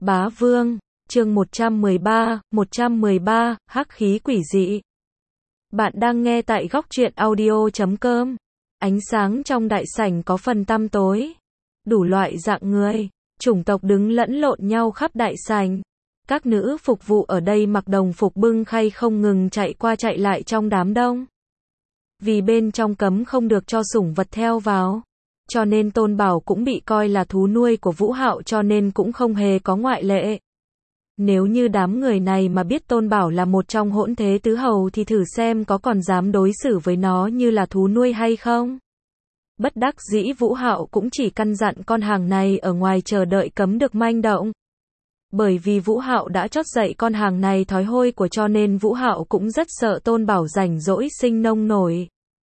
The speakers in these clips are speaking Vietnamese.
Bá Vương, chương 113, hắc khí quỷ dị. Bạn đang nghe tại góc truyện audio.com. Ánh sáng trong đại sảnh có phần tăm tối. Đủ loại dạng người, chủng tộc đứng lẫn lộn nhau khắp đại sảnh. Các nữ phục vụ ở đây mặc đồng phục bưng khay không ngừng chạy qua chạy lại trong đám đông. Vì bên trong cấm không được cho sủng vật theo vào, cho nên Tôn Bảo cũng bị coi là thú nuôi của Vũ Hạo, cho nên cũng không hề có ngoại lệ. Nếu như đám người này mà biết Tôn Bảo là một trong hỗn thế tứ hầu thì thử xem có còn dám đối xử với nó như là thú nuôi hay không. Bất đắc dĩ Vũ Hạo cũng chỉ căn dặn con hàng này ở ngoài chờ đợi cấm được manh động. Bởi vì Vũ Hạo đã chót dạy con hàng này thói hôi của, cho nên Vũ Hạo cũng rất sợ Tôn Bảo rảnh rỗi sinh nông nổi.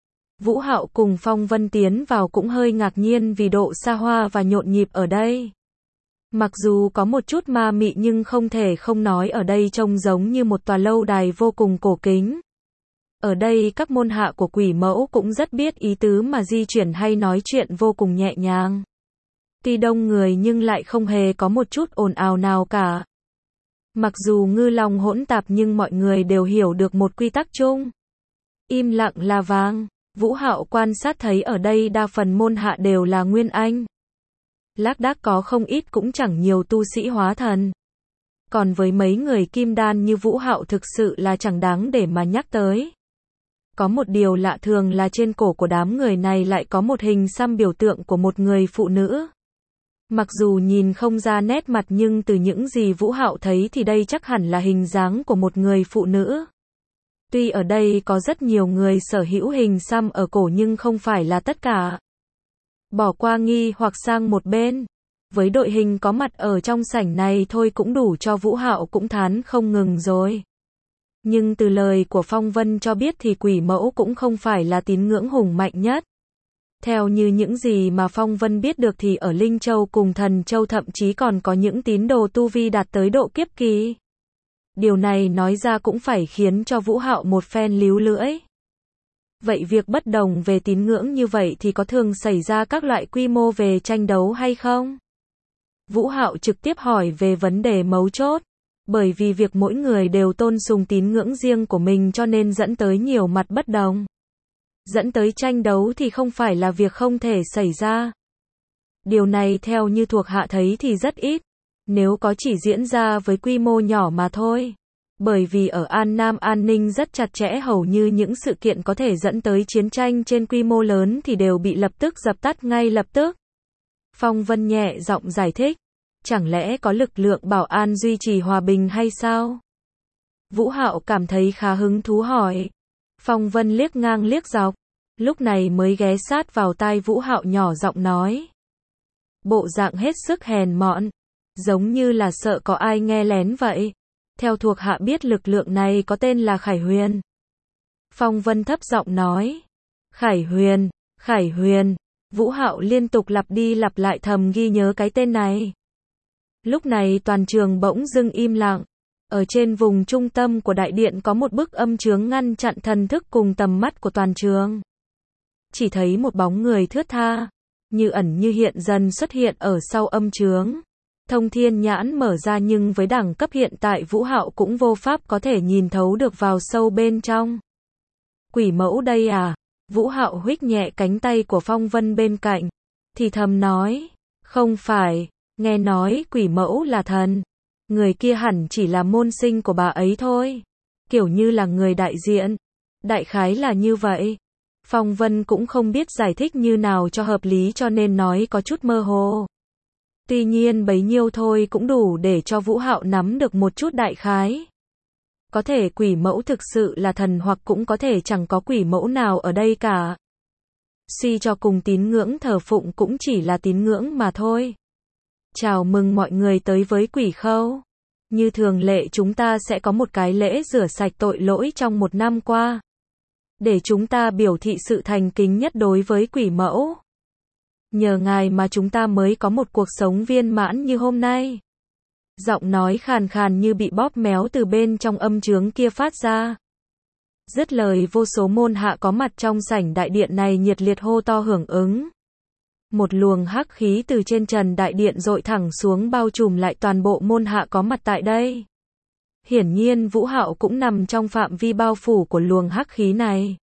Vũ Hạo cùng Phong Vân tiến vào cũng hơi ngạc nhiên vì độ xa hoa và nhộn nhịp ở đây. Mặc dù có một chút ma mị nhưng không thể không nói ở đây trông giống như một tòa lâu đài vô cùng cổ kính. Ở đây các môn hạ của quỷ mẫu cũng rất biết ý tứ mà di chuyển hay nói chuyện vô cùng nhẹ nhàng. Tuy đông người nhưng lại không hề có một chút ồn ào nào cả. Mặc dù ngư long hỗn tạp nhưng mọi người đều hiểu được một quy tắc chung. Im lặng là vàng. Vũ Hạo quan sát thấy ở đây đa phần môn hạ đều là nguyên anh. Lác đác có không ít cũng chẳng nhiều tu sĩ hóa thần. Còn với mấy người kim đan như Vũ Hạo thực sự là chẳng đáng để mà nhắc tới. Có một điều lạ thường là trên cổ của đám người này lại có một hình xăm biểu tượng của một người phụ nữ. Mặc dù nhìn không ra nét mặt nhưng từ những gì Vũ Hạo thấy thì đây chắc hẳn là hình dáng của một người phụ nữ. Tuy ở đây có rất nhiều người sở hữu hình xăm ở cổ nhưng không phải là tất cả. Bỏ qua nghi hoặc sang một bên. Với đội hình có mặt ở trong sảnh này thôi cũng đủ cho Vũ Hạo cũng thán không ngừng rồi. Nhưng từ lời của Phong Vân cho biết thì quỷ mẫu cũng không phải là tín ngưỡng hùng mạnh nhất. Theo như những gì mà Phong Vân biết được thì ở Linh Châu cùng Thần Châu thậm chí còn có những tín đồ tu vi đạt tới độ kiếp kỳ. Điều này nói ra cũng phải khiến cho Vũ Hạo một phen líu lưỡi. Vậy việc bất đồng về tín ngưỡng như vậy thì có thường xảy ra các loại quy mô về tranh đấu hay không? Vũ Hạo trực tiếp hỏi về vấn đề mấu chốt. Bởi vì việc mỗi người đều tôn sùng tín ngưỡng riêng của mình cho nên dẫn tới nhiều mặt bất đồng. Dẫn tới tranh đấu thì không phải là việc không thể xảy ra. Điều này theo như thuộc hạ thấy thì rất ít. Nếu có chỉ diễn ra với quy mô nhỏ mà thôi. Bởi vì ở An Nam an ninh rất chặt chẽ, hầu như những sự kiện có thể dẫn tới chiến tranh trên quy mô lớn thì đều bị lập tức dập tắt ngay lập tức. Phong Vân nhẹ giọng giải thích. Chẳng lẽ có lực lượng bảo an duy trì hòa bình hay sao? Vũ Hạo cảm thấy khá hứng thú hỏi. Phong Vân liếc ngang liếc dọc. Lúc này mới ghé sát vào tai Vũ Hạo nhỏ giọng nói. Bộ dạng hết sức hèn mọn. Giống như là sợ có ai nghe lén vậy. Theo thuộc hạ biết lực lượng này có tên là Khải Huyền. Phong Vân thấp giọng nói. Khải Huyền, Khải Huyền. Vũ Hạo liên tục lặp đi lặp lại thầm ghi nhớ cái tên này. Lúc này toàn trường bỗng dưng im lặng. Ở trên vùng trung tâm của đại điện có một bức âm chướng ngăn chặn thần thức cùng tầm mắt của toàn trường. Chỉ thấy một bóng người thướt tha, như ẩn như hiện dần xuất hiện ở sau âm chướng. Thông thiên nhãn mở ra nhưng với đẳng cấp hiện tại Vũ Hạo cũng vô pháp có thể nhìn thấu được vào sâu bên trong. Quỷ mẫu đây à? Vũ Hạo huých nhẹ cánh tay của Phong Vân bên cạnh, thì thầm nói, không phải, nghe nói quỷ mẫu là thần. Người kia hẳn chỉ là môn sinh của bà ấy thôi. Kiểu như là người đại diện. Đại khái là như vậy. Phong Vân cũng không biết giải thích như nào cho hợp lý cho nên nói có chút mơ hồ. Tuy nhiên bấy nhiêu thôi cũng đủ để cho Vũ Hạo nắm được một chút đại khái. Có thể quỷ mẫu thực sự là thần hoặc cũng có thể chẳng có quỷ mẫu nào ở đây cả. Suy cho cùng tín ngưỡng thờ phụng cũng chỉ là tín ngưỡng mà thôi. Chào mừng mọi người tới với quỷ khâu. Như thường lệ chúng ta sẽ có một cái lễ rửa sạch tội lỗi trong một năm qua. Để chúng ta biểu thị sự thành kính nhất đối với quỷ mẫu. Nhờ ngài mà chúng ta mới có một cuộc sống viên mãn như hôm nay. Giọng nói khàn khàn như bị bóp méo từ bên trong âm chướng kia phát ra. Dứt lời vô số môn hạ có mặt trong sảnh đại điện này nhiệt liệt hô to hưởng ứng. Một luồng hắc khí từ trên trần đại điện dội thẳng xuống bao trùm lại toàn bộ môn hạ có mặt tại đây. Hiển nhiên Vũ Hạo cũng nằm trong phạm vi bao phủ của luồng hắc khí này.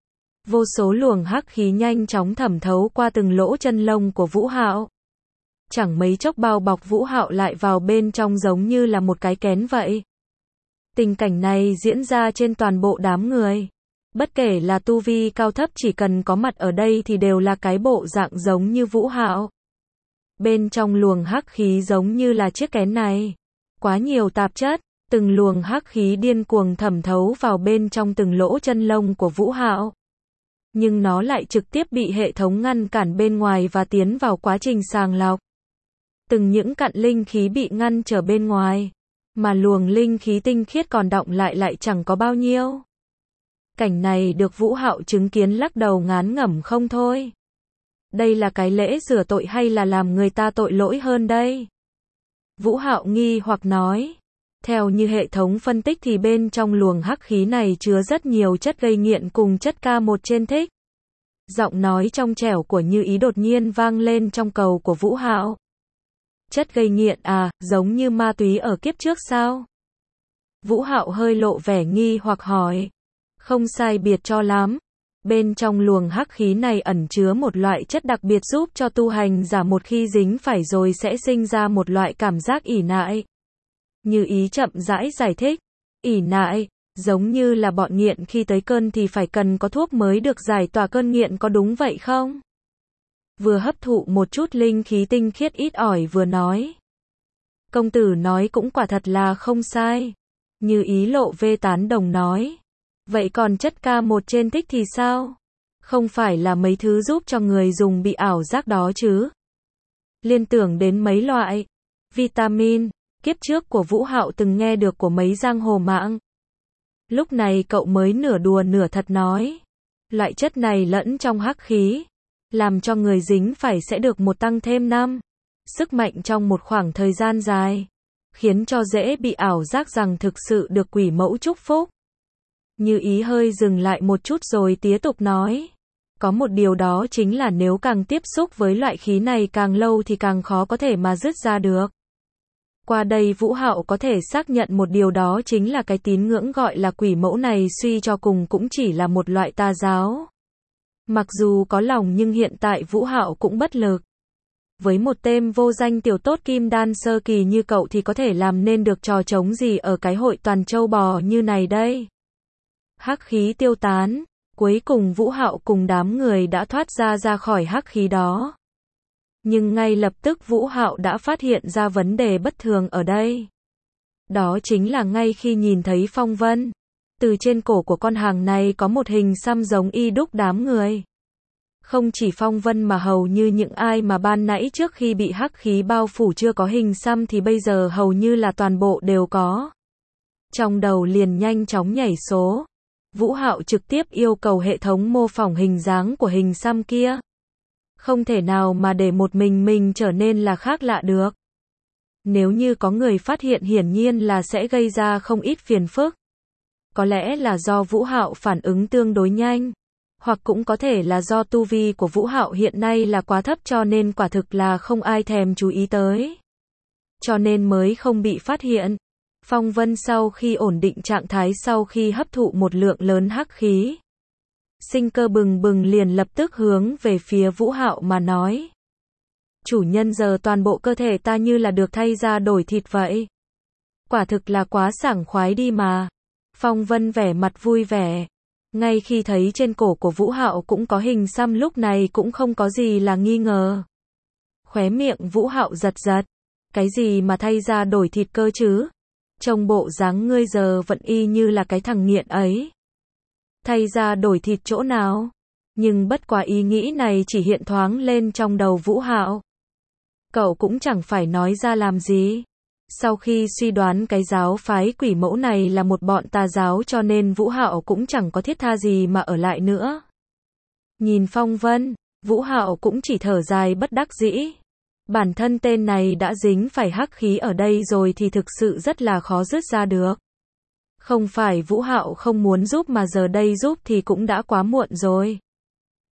Vô số luồng hắc khí nhanh chóng thẩm thấu qua từng lỗ chân lông của Vũ Hạo. Chẳng mấy chốc bao bọc Vũ Hạo lại vào bên trong giống như là một cái kén vậy. Tình cảnh này diễn ra trên toàn bộ đám người. Bất kể là tu vi cao thấp chỉ cần có mặt ở đây thì đều là cái bộ dạng giống như Vũ Hạo. Bên trong luồng hắc khí giống như là chiếc kén này. Quá nhiều tạp chất, từng luồng hắc khí điên cuồng thẩm thấu vào bên trong từng lỗ chân lông của Vũ Hạo. Nhưng nó lại trực tiếp bị hệ thống ngăn cản bên ngoài và tiến vào quá trình sàng lọc. Từng những cặn linh khí bị ngăn trở bên ngoài, mà luồng linh khí tinh khiết còn đọng lại chẳng có bao nhiêu. Cảnh này được Vũ Hạo chứng kiến lắc đầu ngán ngẩm không thôi. Đây là cái lễ rửa tội hay là làm người ta tội lỗi hơn đây? Vũ Hạo nghi hoặc nói. Theo như hệ thống phân tích thì bên trong luồng hắc khí này chứa rất nhiều chất gây nghiện cùng chất K1 trên thích. Giọng nói trong trẻo của Như Ý đột nhiên vang lên trong cầu của Vũ Hạo. Chất gây nghiện à, giống như ma túy ở kiếp trước sao? Vũ Hạo hơi lộ vẻ nghi hoặc hỏi. Không sai biệt cho lắm. Bên trong luồng hắc khí này ẩn chứa một loại chất đặc biệt giúp cho tu hành giả một khi dính phải rồi sẽ sinh ra một loại cảm giác ỷ nại. Như Ý chậm rãi giải thích. Ỷ nại, giống như là bọn nghiện khi tới cơn thì phải cần có thuốc mới được giải tỏa cơn nghiện, có đúng vậy không? Vừa hấp thụ một chút linh khí tinh khiết ít ỏi vừa nói. Công tử nói cũng quả thật là không sai. Như Ý lộ vẻ tán đồng nói. Vậy còn chất K1 trên thích thì sao? Không phải là mấy thứ giúp cho người dùng bị ảo giác đó chứ? Liên tưởng đến mấy loại vitamin, kiếp trước của Vũ Hạo từng nghe được của mấy giang hồ mạng. Lúc này cậu mới nửa đùa nửa thật nói. Loại chất này lẫn trong hắc khí, làm cho người dính phải sẽ được một tăng thêm 5 sức mạnh trong một khoảng thời gian dài, khiến cho dễ bị ảo giác rằng thực sự được quỷ mẫu chúc phúc. Như Ý hơi dừng lại một chút rồi tiếp tục nói. Có một điều đó chính là nếu càng tiếp xúc với loại khí này càng lâu thì càng khó có thể mà dứt ra được. Qua đây Vũ Hạo có thể xác nhận một điều đó chính là cái tín ngưỡng gọi là quỷ mẫu này suy cho cùng cũng chỉ là một loại tà giáo. Mặc dù có lòng nhưng hiện tại Vũ Hạo cũng bất lực. Với một tên vô danh tiểu tốt kim đan sơ kỳ như cậu thì có thể làm nên được trò trống gì ở cái hội toàn châu bò như này đây. Hắc khí tiêu tán, cuối cùng Vũ Hạo cùng đám người đã thoát ra khỏi hắc khí đó. Nhưng ngay lập tức Vũ Hạo đã phát hiện ra vấn đề bất thường ở đây. Đó chính là ngay khi nhìn thấy phong vân, từ trên cổ của con hàng này có một hình xăm giống y đúc đám người. Không chỉ phong vân mà hầu như những ai mà ban nãy trước khi bị hắc khí bao phủ chưa có hình xăm thì bây giờ hầu như là toàn bộ đều có. Trong đầu liền nhanh chóng nhảy số. Vũ Hạo trực tiếp yêu cầu hệ thống mô phỏng hình dáng của hình xăm kia. Không thể nào mà để một mình trở nên là khác lạ được. Nếu như có người phát hiện hiển nhiên là sẽ gây ra không ít phiền phức. Có lẽ là do Vũ Hạo phản ứng tương đối nhanh, hoặc cũng có thể là do tu vi của Vũ Hạo hiện nay là quá thấp cho nên quả thực là không ai thèm chú ý tới. Cho nên mới không bị phát hiện. Phong vân sau khi ổn định trạng thái sau khi hấp thụ một lượng lớn hắc khí, sinh cơ bừng bừng liền lập tức hướng về phía Vũ Hạo mà nói. Chủ nhân giờ toàn bộ cơ thể ta như là được thay ra đổi thịt vậy. Quả thực là quá sảng khoái đi mà. Phong vân vẻ mặt vui vẻ. Ngay khi thấy trên cổ của Vũ Hạo cũng có hình xăm lúc này cũng không có gì là nghi ngờ. Khóe miệng Vũ Hạo giật giật. Cái gì mà thay ra đổi thịt cơ chứ? Trông bộ dáng ngươi giờ vẫn y như là cái thằng nghiện ấy. Thay ra đổi thịt chỗ nào? Nhưng bất quá ý nghĩ này chỉ hiện thoáng lên trong đầu Vũ Hạo. Cậu cũng chẳng phải nói ra làm gì. Sau khi suy đoán cái giáo phái quỷ mẫu này là một bọn tà giáo cho nên Vũ Hạo cũng chẳng có thiết tha gì mà ở lại nữa. Nhìn phong vân, Vũ Hạo cũng chỉ thở dài bất đắc dĩ. Bản thân tên này đã dính phải hắc khí ở đây rồi thì thực sự rất là khó dứt ra được. Không phải Vũ Hạo không muốn giúp mà giờ đây giúp thì cũng đã quá muộn rồi.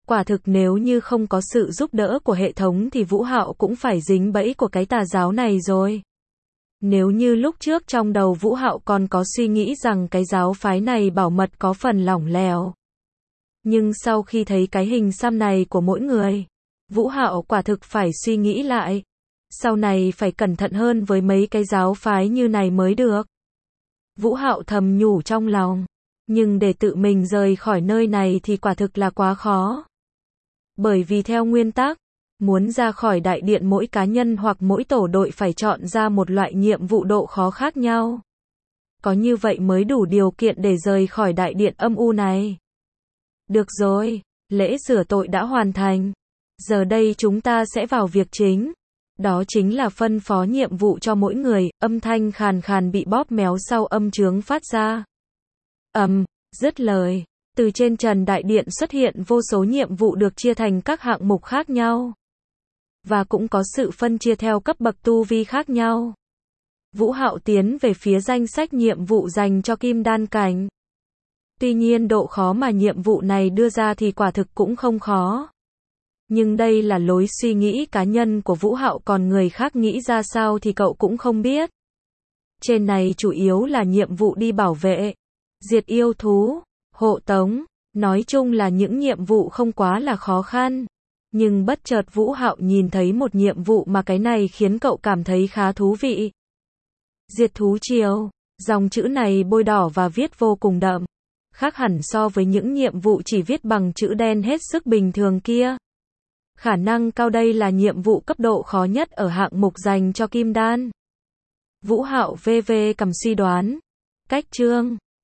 Quả thực nếu như không có sự giúp đỡ của hệ thống thì Vũ Hạo cũng phải dính bẫy của cái tà giáo này rồi. Nếu như lúc trước trong đầu Vũ Hạo còn có suy nghĩ rằng cái giáo phái này bảo mật có phần lỏng lẻo. Nhưng sau khi thấy cái hình xăm này của mỗi người, Vũ Hạo quả thực phải suy nghĩ lại. Sau này phải cẩn thận hơn với mấy cái giáo phái như này mới được. Vũ Hạo thầm nhủ trong lòng. Nhưng để tự mình rời khỏi nơi này thì quả thực là quá khó. Bởi vì theo nguyên tắc, muốn ra khỏi đại điện mỗi cá nhân hoặc mỗi tổ đội phải chọn ra một loại nhiệm vụ độ khó khác nhau. Có như vậy mới đủ điều kiện để rời khỏi đại điện âm u này. Được rồi, lễ rửa tội đã hoàn thành. Giờ đây chúng ta sẽ vào việc chính. Đó chính là phân phó nhiệm vụ cho mỗi người, âm thanh khàn khàn bị bóp méo sau âm trướng phát ra. Dứt lời, từ trên trần đại điện xuất hiện vô số nhiệm vụ được chia thành các hạng mục khác nhau. Và cũng có sự phân chia theo cấp bậc tu vi khác nhau. Vũ Hạo tiến về phía danh sách nhiệm vụ dành cho kim đan cảnh. Tuy nhiên độ khó mà nhiệm vụ này đưa ra thì quả thực cũng không khó. Nhưng đây là lối suy nghĩ cá nhân của Vũ Hạo, còn người khác nghĩ ra sao thì cậu cũng không biết. Trên này chủ yếu là nhiệm vụ đi bảo vệ, diệt yêu thú, hộ tống, nói chung là những nhiệm vụ không quá là khó khăn. Nhưng bất chợt Vũ Hạo nhìn thấy một nhiệm vụ mà cái này khiến cậu cảm thấy khá thú vị. Diệt thú triều, dòng chữ này bôi đỏ và viết vô cùng đậm. Khác hẳn so với những nhiệm vụ chỉ viết bằng chữ đen hết sức bình thường kia. Khả năng cao đây là nhiệm vụ cấp độ khó nhất ở hạng mục dành cho kim đan. Vũ Hạo VV cầm suy đoán. Cách chương